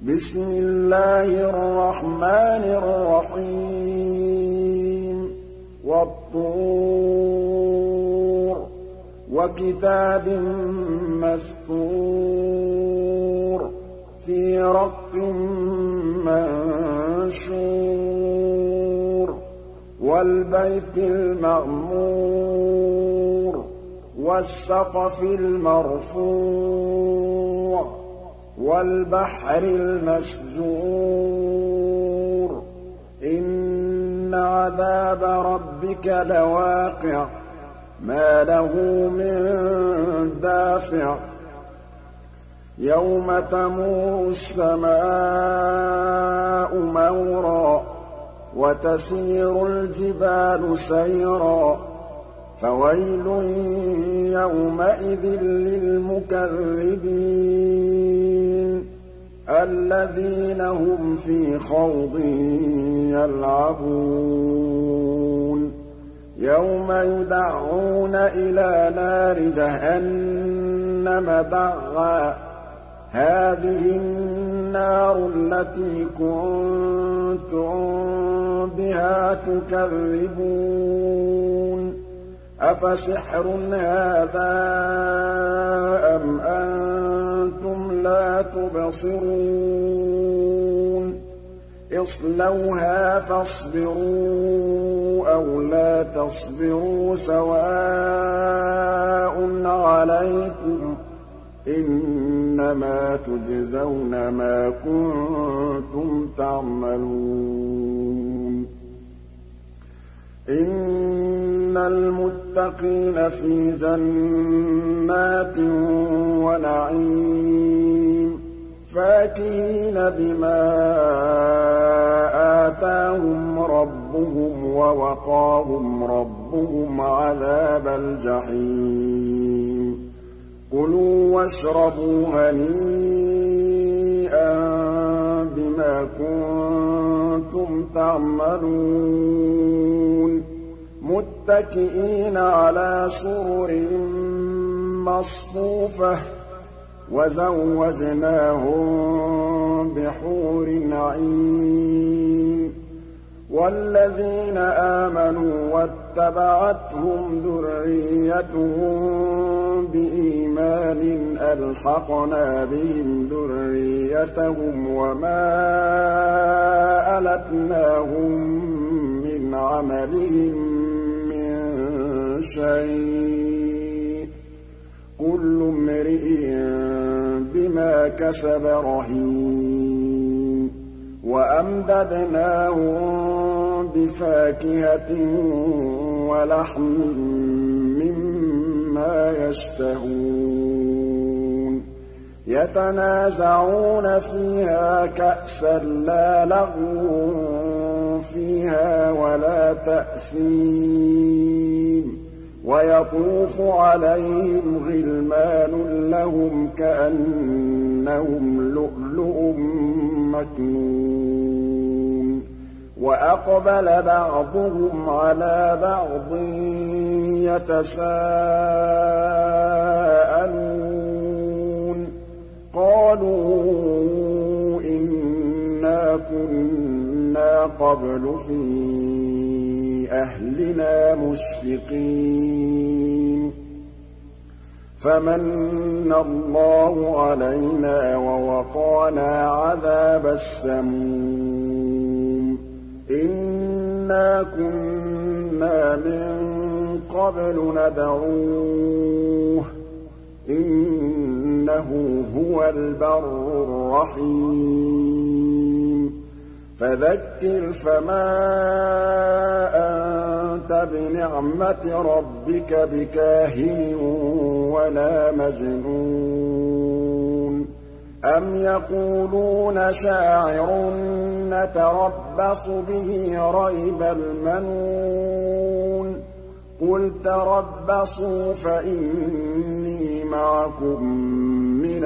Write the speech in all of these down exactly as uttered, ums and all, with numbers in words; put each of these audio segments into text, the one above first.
بسم الله الرحمن الرحيم والطور وكتاب مسطور في رق منشور والبيت المعمور والسقف المرفوع وَالْبَحْرِ الْمَسْجُورِ إِنَّ عَذَابَ رَبِّكَ لَوَاقِعٌ مَا لَهُ مِن دَافِعٍ يَوْمَ تَمُورُ السَّمَاءُ مَوْرًا وَتَسِيرُ الْجِبَالُ سَيْرًا فَوَيْلٌ يَوْمَئِذٍ لِّلْمُكَذِّبِينَ الَّذِينَ هُمْ فِي خَوْضٍ يَلْعَبُونَ يَوْمَ يُدَعُّونَ إِلَىٰ نَارِ جَهَنَّمَ دَعًّا هَٰذِهِ النَّارُ الَّتِي كُنتُم بِهَا تُكَذِّبُونَ أَفَسِحْرٌ هَٰذَا أَمْ أَنتُمْ لَا تُبْصِرُونَ اصْلَوْهَا فَاصْبِرُوا أَوْ لَا تَصْبِرُوا سَوَاءٌ عَلَيْكُمْ إِنَّمَا تُجْزَوْنَ مَا كُنتُمْ تَعْمَلُونَ إِنَّ الْمُتَّقِينَ فِي جَنَّاتٍ وَنَعِيمٍ فَاكِهِينَ بِمَا آتَاهُمْ رَبُّهُمْ وَوَقَاهُمْ رَبُّهُمْ عَذَابَ الْجَحِيمِ كُلُوا وَاشْرَبُوا هَنِيئًا بِمَا كُنتُمْ تَعْمَلُونَ مُتَّكِئِينَ عَلَىٰ سُرُرٍ مَّصْفُوفَةٍ وَزَوَّجْنَاهُم بِحُورٍ عِينٍ وَالَّذِينَ آمَنُوا وَاتَّبَعَتْهُمْ ذُرِّيَّتُهُم بِإِيمَانٍ أَلْحَقْنَا بِهِمْ ذُرِّيَّتَهُمْ وَمَا أَلَتْنَاهُم مِّنْ عَمَلِهِم مِّن شَيْءٍ ۚ كُلُّ امْرِئٍ بِمَا كَسَبَ رَهِينٌ وَأَمْدَدْنَاهُم بِفَاكِهَةٍ وَلَحْمٍ مِّمَّا يَشْتَهُونَ يَتَنَازَعُونَ فِيهَا كَأْسًا لَّا لَغْوٌ فِيهَا وَلَا تَأْثِيمٌ وَيَطُوفُ عَلَيْهِمْ غِلْمَانٌ لَّهُمْ كَأَنَّهُمْ لُؤْلُؤٌ مَّكْنُونٌ وَأَقْبَلَ بَعْضُهُمْ عَلَىٰ بَعْضٍ يَتَسَاءَلُونَ قَالُوا إِنَّا كُنَّا قَبْلُ فِي أَهْلِنَا مُشْفِقِينَ فَمَنَّ اللَّهُ عَلَيْنَا وَوَقَانَا عَذَابَ السَّمُومِ إِنَّا كُنَّا مِن قَبْلُ نَدْعُوهُ إِنَّهُ هُوَ الْبَرُّ الرَّحِيمُ فَذَكِّرْ فَمَا أَنتَ بِنِعْمَةِ رَبِّكَ بِكَاهِنٍ وَلَا مَجْنُونٍ أَمْ يَقُولُونَ شَاعِرٌ نَّتَرَبَّصُ بِهِ رَيْبَ الْمَنُونِ قُلْ تَرَبَّصُوا فَإِنِّي مَعَكُم مِّنَ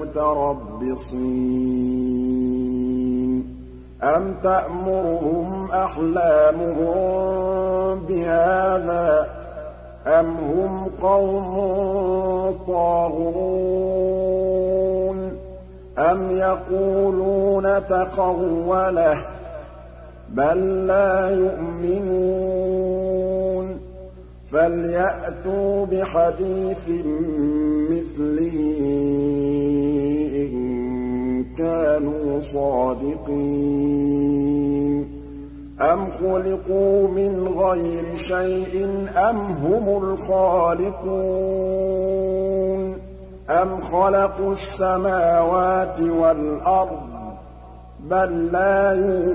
الْمُتَرَبِّصِينَ أَمْ تَأْمُرُهُمْ أَحْلَامُهُم بِهَٰذَا أَمْ هُمْ قَوْمٌ طَاغُونَ أَمْ يَقُولُونَ تَقَوَّلَهُ ۚ بَل لَّا يُؤْمِنُونَ فَلْيَأْتُوا بِحَدِيثٍ مِّثْلِهِ إِن كَانُوا صَادِقِينَ أَمْ خُلِقُوا مِنْ غَيْرِ شَيْءٍ أَمْ هُمُ الْخَالِقُونَ أَمْ خَلَقُوا السَّمَاوَاتِ وَالْأَرْضَ ۚ بَل لَّا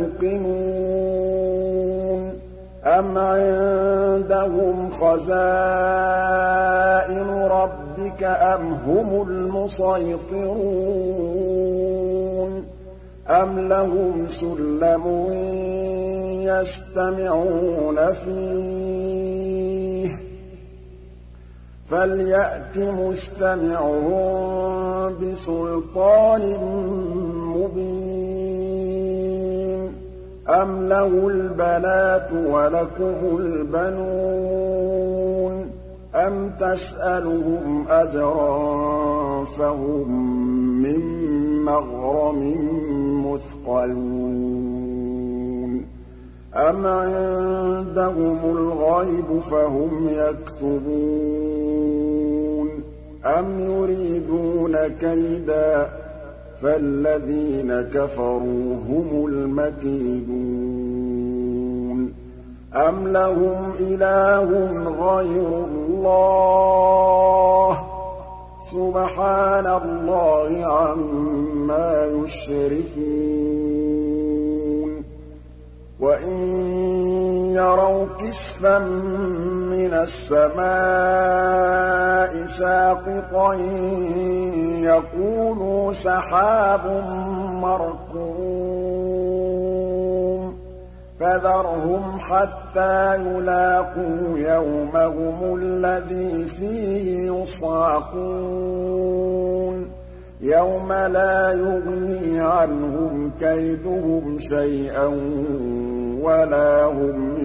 يُوقِنُونَ أَمْ عِندَهُمْ خَزَائِنُ رَبِّكَ أَمْ هُمُ الْمُصَيْطِرُونَ أَمْ لَهُمْ سُلَّمٌ يَسْتَمِعُونَ فِيهِ ۖ فَلْيَأْتِ مُسْتَمِعُهُم بِسُلْطَانٍ مُّبِينٍ أَمْ لَهُ الْبَنَاتُ وَلَكُمُ الْبَنُونَ أَمْ تَسْأَلُهُمْ أَجْرًا فَهُم مِّن مَّغْرَمٍ مُّثْقَلُونَ أَمْ عِندَهُمُ الْغَيْبُ فَهُمْ يَكْتُبُونَ أَمْ يُرِيدُونَ كَيْدًا فَالَّذِينَ كَفَرُوا هُمُ الْمَكِيدُونَ أَمْ لَهُمْ إِلَٰهٌ غَيْرُ اللَّهِ سُبْحَانَ اللَّهِ عَمَّا يُشْرِكُونَ وَإِن يَرَوْا كِسْفًا مِّنَ السَّمَاءِ سَاقِطًا يَقُولُوا سَحَابٌ مَّرْكُومٌ فَذَرْهُمْ حَتَّىٰ يُلَاقُوا يَوْمَهُمُ الَّذِي فِيهِ يُصْعَقُونَ يَوْمَ لَا يُغْنِي عَنْهُمْ كَيْدُهُمْ شَيْئًا وَلَا هُمْ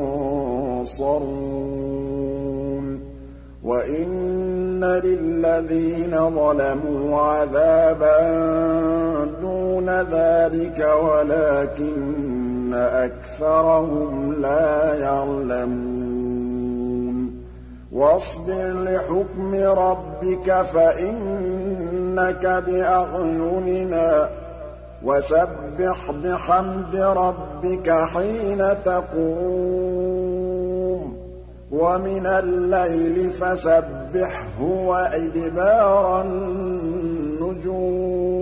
يُنصَرُونَ وَإِنَّ لِلَّذِينَ ظَلَمُوا عَذَابًا دُونَ ذَٰلِكَ وَلَٰكِنَّ أَكْثَرَهُمْ لَا يَعْلَمُونَ وَاصْبِرْ لِحُكْمِ رَبِّكَ فَإِنَّكَ بِأَعْيُنِنَا وَسَبِّحْ بِحَمْدِ رَبِّكَ حِينَ تَقُومُ وَمِنَ اللَّيْلِ فَسَبِّحْهُ وَإِدْبَارَ النُّجُومِ